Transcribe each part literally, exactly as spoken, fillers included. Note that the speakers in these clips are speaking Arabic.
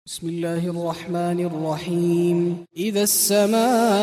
بسم الله الرحمن الرحيم. إذا السماء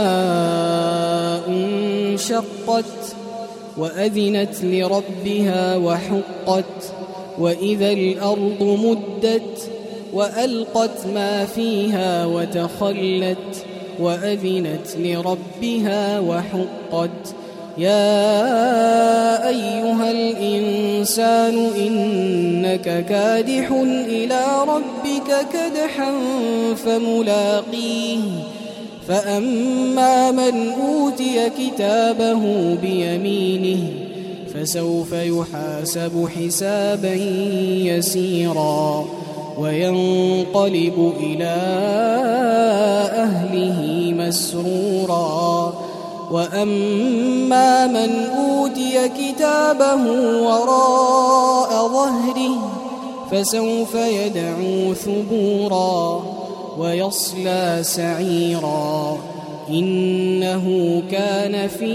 انشقت وأذنت لربها وحقت وإذا الأرض مدت وألقت ما فيها وتخلت وأذنت لربها وحقت. يا أيها الإنسان إنك كادح إلى ربك كدحا فملاقيه فأما من أوتي كتابه بيمينه فسوف يحاسب حسابا يسيرا وينقلب إلى أهله مسرورا. وأما من أوتي كتابه وراء ظهره فسوف يدعو ثبورا ويصلى سعيرا إنه كان في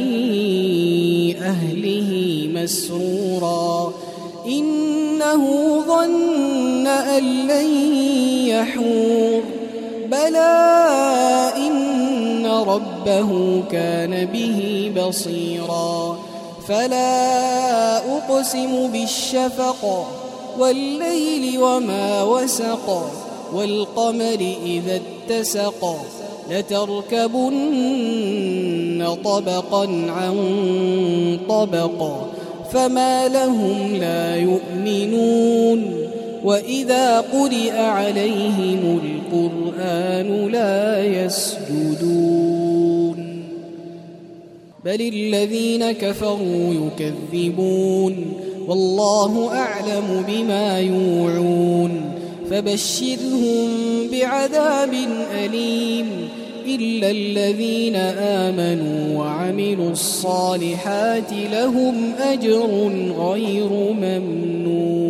أهله مسرورا إنه ظن أن لن يحور بلى إن ربه كان به بصيرا. فلا أقسم بالشفق والليل وما وسق والقمر إذا اتسق لتركبن طبقا عن طبق فما لهم لا يؤمنون وإذا قرئ عليهم القرآن لا يسجدون بل الذين كفروا يكذبون والله أعلم بما يوعون فبشرهم بعذاب أليم إلا الذين آمنوا وعملوا الصالحات لهم أجر غير ممنون.